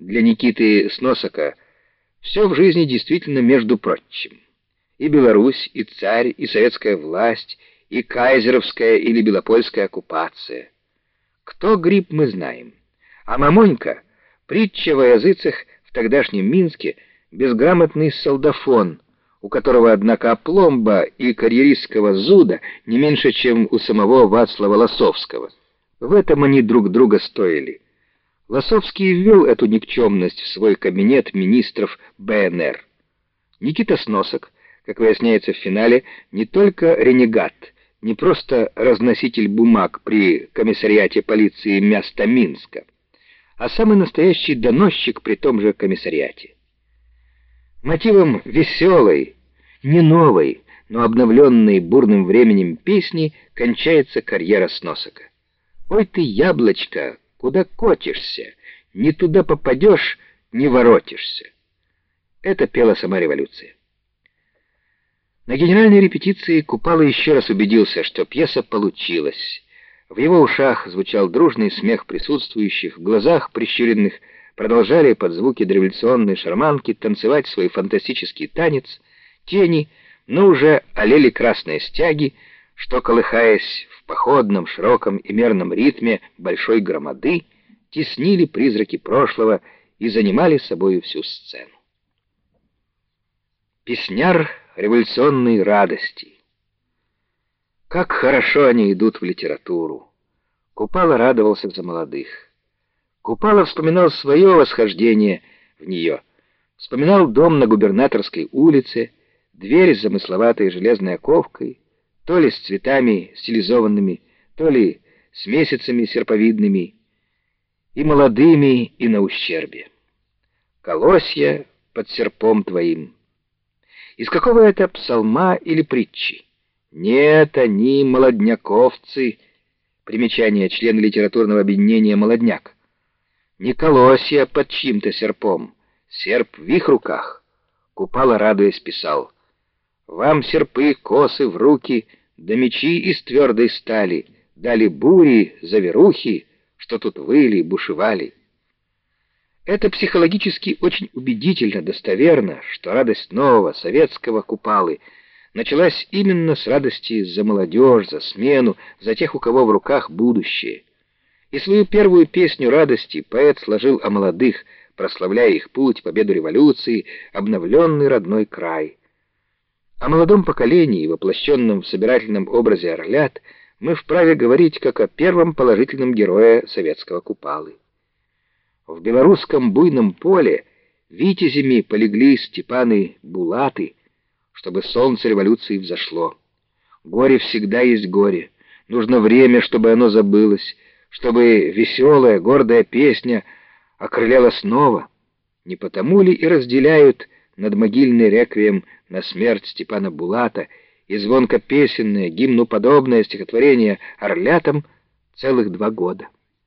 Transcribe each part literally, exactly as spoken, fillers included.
Для Никиты Сносока все в жизни действительно между прочим. И Беларусь, и царь, и советская власть, и кайзеровская или белопольская оккупация. Кто гриб, мы знаем. А Мамонька — притча во языцах в тогдашнем Минске, безграмотный солдафон, у которого, однако, опломба и карьеристского зуда не меньше, чем у самого Вацлава Лосовского. В этом они друг друга стоили. Лосовский ввел эту никчемность в свой кабинет министров Бэ Эн Эр. Никита Сносок, как выясняется в финале, не только ренегат, не просто разноситель бумаг при комиссариате полиции места Минска, а самый настоящий доносчик при том же комиссариате. Мотивом веселой, не новой, но обновленной бурным временем песни кончается карьера Сносока. «Ой ты, яблочко, куда катишься? Не туда попадешь, не воротишься». Это пела сама революция. На генеральной репетиции Купала еще раз убедился, что пьеса получилась. В его ушах звучал дружный смех присутствующих, в глазах прищуренных продолжали под звуки дореволюционной шарманки танцевать свой фантастический танец, тени, но уже олели красные стяги, что, колыхаясь в походном, широком и мерном ритме большой громады, теснили призраки прошлого и занимали собою всю сцену. Песняр революционной радости. Как хорошо они идут в литературу. Купала радовался за молодых. Купала вспоминал свое восхождение в нее. Вспоминал дом на Губернаторской улице, дверь с замысловатой железной оковкой, то ли с цветами стилизованными, то ли с месяцами серповидными, и молодыми, и на ущербе. Колосья под серпом твоим. Из какого это псалма или притчи? Нет, они молодняковцы. Примечание: член литературного объединения «Молодняк». Не колосья под чьим-то серпом, серп в их руках. Купала, радуясь, писал: «Вам серпы, косы в руки, да мечи из твердой стали, дали бури, заверухи, что тут выли, бушевали». Это психологически очень убедительно, достоверно, что радость нового советского Купалы началась именно с радости за молодежь, за смену, за тех, у кого в руках будущее. И свою первую песню радости поэт сложил о молодых, прославляя их путь, победу революции, обновленный родной край. О молодом поколении, воплощенном в собирательном образе орлят, мы вправе говорить как о первом положительном герое советского Купалы. В белорусском буйном поле витязями полегли Степаны Булаты, чтобы солнце революции взошло. Горе всегда есть горе. Нужно время, чтобы оно забылось, чтобы веселая, гордая песня окрыляла снова. Не потому ли и разделяют над могильный реквием на смерть Степана Булата и звонкопесенное, гимнуподобное стихотворение орлятам целых два года?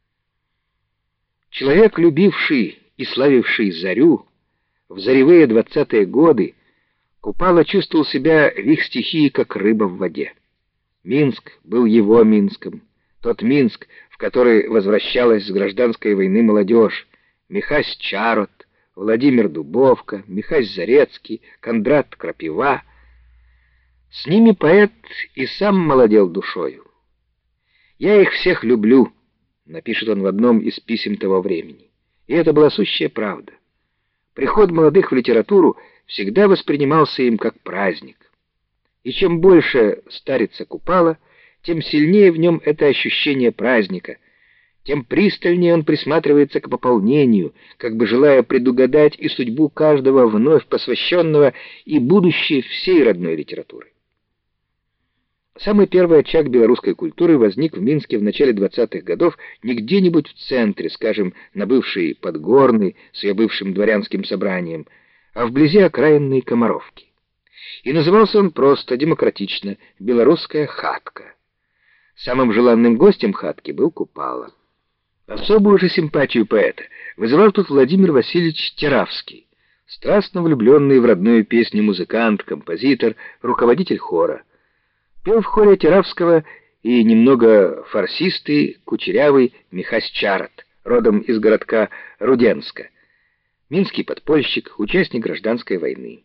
Человек, любивший и славивший зарю, в заревые двадцатые годы Купала чувствовал себя в их стихии, как рыба в воде. Минск был его Минском, тот Минск, в который возвращалась с гражданской войны молодежь: Михась Чарот, Владимир Дубовка, Михась Зарецкий, Кондрат Крапива. С ними поэт и сам молодел душою. «Я их всех люблю», — напишет он в одном из писем того времени. И это была сущая правда. Приход молодых в литературу всегда воспринимался им как праздник. И чем больше старится Купала, тем сильнее в нем это ощущение праздника, тем пристальнее он присматривается к пополнению, как бы желая предугадать и судьбу каждого вновь посвященного, и будущее всей родной литературы. Самый первый очаг белорусской культуры возник в Минске в начале двадцатых годов не где-нибудь в центре, скажем, на бывшей Подгорной с ее бывшим дворянским собранием, а вблизи окраинной Комаровки. И назывался он просто, демократично, «Белорусская хатка». Самым желанным гостем хатки был Купала. Особую же симпатию поэта вызывал тут Владимир Васильевич Теравский, страстно влюбленный в родную песню музыкант, композитор, руководитель хора. Пел в хоре Теравского и немного фарсистый, кучерявый Михась Чарот, родом из городка Руденска. минский подпольщик, участник гражданской войны.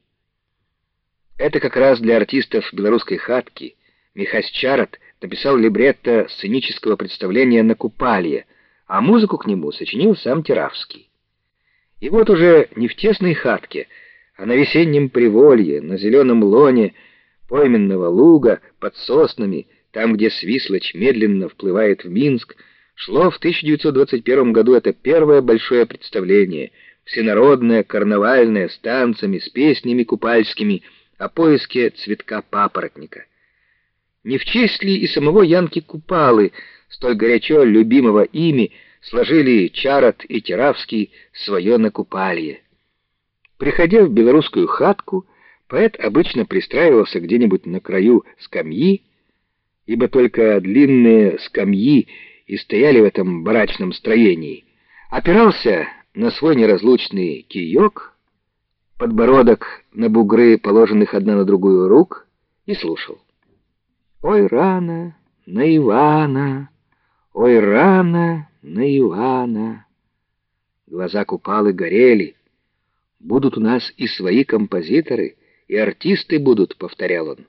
Это как раз для артистов белорусской хатки Михась Чарат написал либретто сценического представления «На Купалье», а музыку к нему сочинил сам Теравский. И вот уже не в тесной хатке, а на весеннем приволье, на зеленом лоне пойменного луга, под соснами, там, где Свислочь медленно вплывает в Минск, шло в тысяча девятьсот двадцать первом году это первое большое представление, всенародное, карнавальное, с танцами, с песнями купальскими о поиске цветка папоротника. Не в честь ли и самого Янки Купалы, столь горячо любимого ими, сложили Чарат и Теравский свое «На Купалье». Приходя в белорусскую хатку, поэт обычно пристраивался где-нибудь на краю скамьи, ибо только длинные скамьи и стояли в этом барачном строении, опирался на свой неразлучный киёк, подбородок на бугры, положенных одна на другую рук, и слушал. «Ой, рано на Ивана, ой, рано на Ивана». Глаза Купалы горели. «Будут у нас и свои композиторы, и артисты будут», — повторял он.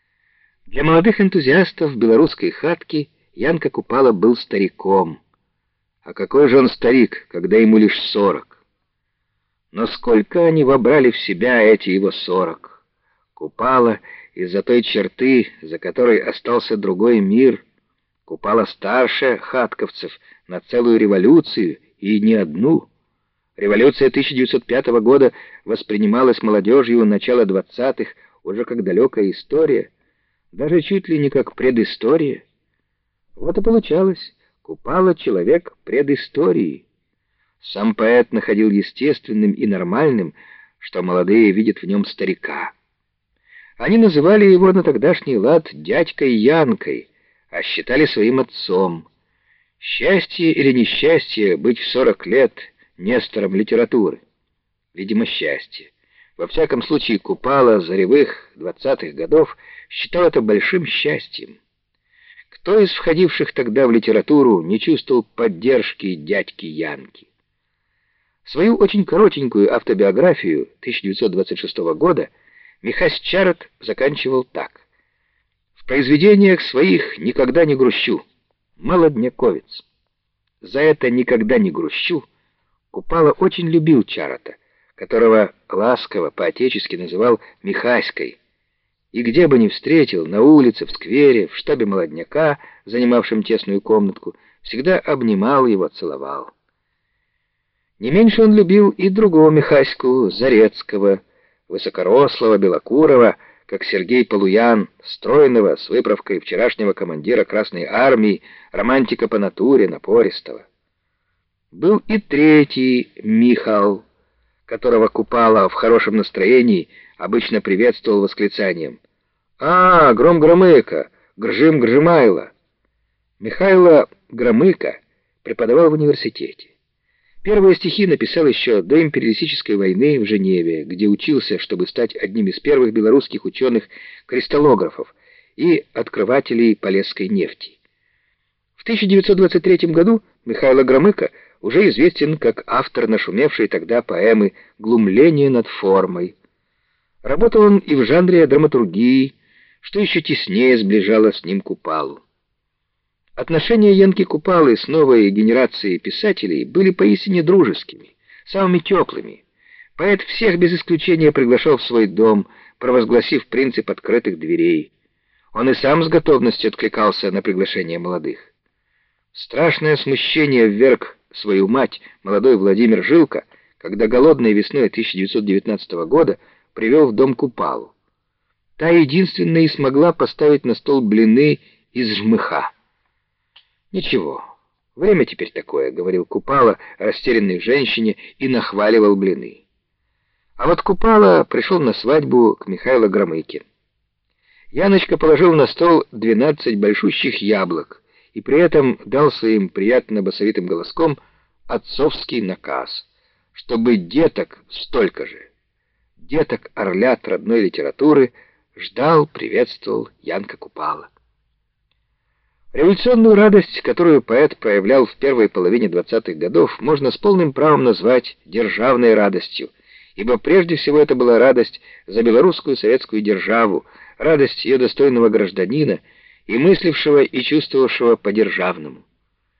Для молодых энтузиастов белорусской хатки Янка Купала был стариком. А какой же он старик, когда ему лишь сорок? Но сколько они вобрали в себя, эти его сорок? Купала из-за той черты, за которой остался другой мир. Купала старше хатковцев на целую революцию, и не одну. Революция тысяча девятьсот пятого года воспринималась молодежью начала двадцатых уже как далекая история, даже чуть ли не как предыстория. Вот и получалось, Купала — человек предыстории. Сам поэт находил естественным и нормальным, что молодые видят в нем старика. Они называли его на тогдашний лад дядькой Янкой, а считали своим отцом. Счастье или несчастье быть в сорок лет Нестором литературы? Видимо, счастье. Во всяком случае, Купала заревых двадцатых годов считал это большим счастьем. Кто из входивших тогда в литературу не чувствовал поддержки дядьки Янки? Свою очень коротенькую автобиографию тысяча девятьсот двадцать шестого года Михась Чарат заканчивал так. «В произведениях своих никогда не грущу. Молодняковец». За это «никогда не грущу» Купала очень любил Чарата, которого ласково по-отечески называл Михаськой, и где бы ни встретил, на улице, в сквере, в штабе молодняка, занимавшем тесную комнатку, всегда обнимал его, целовал. Не меньше он любил и другого Михаську, Зарецкого, высокорослого, белокурого, как Сергей Полуян, стройного, с выправкой вчерашнего командира Красной Армии, романтика по натуре, напористого. Был и третий Михал, которого Купала в хорошем настроении обычно приветствовал восклицанием: «А, Гром-Громыко, Гржим-Гржимайло». Михайло Громыко преподавал в университете. Первые стихи написал еще до империалистической войны в Женеве, где учился, чтобы стать одним из первых белорусских ученых-кристаллографов и открывателей полесской нефти. В тысяча девятьсот двадцать третьем году Михайло Громыко уже известен как автор нашумевшей тогда поэмы «Глумление над формой». Работал он и в жанре драматургии, что еще теснее сближало с ним Купалу. Отношения Янки Купалы с новой генерацией писателей были поистине дружескими, самыми теплыми. Поэт всех без исключения приглашал в свой дом, провозгласив принцип открытых дверей. Он и сам с готовностью откликался на приглашение молодых. Страшное смущение вверг свою мать молодой Владимир Жилко, когда голодной весной тысяча девятьсот девятнадцатого года привел в дом Купалу. Та единственная и смогла поставить на стол блины из жмыха. «Ничего, время теперь такое», — говорил Купала растерянной женщине и нахваливал блины. А вот Купала пришел на свадьбу к Михайлу Громыке. Яночка положил на стол двенадцать большущих яблок и при этом дал своим приятно басовитым голоском отцовский наказ, чтобы деток столько же. Деток орлят родной литературы ждал, приветствовал Янка Купала. Революционную радость, которую поэт проявлял в первой половине двадцатых годов, можно с полным правом назвать державной радостью, ибо прежде всего это была радость за белорусскую советскую державу, радость ее достойного гражданина и мыслившего и чувствовавшего по-державному.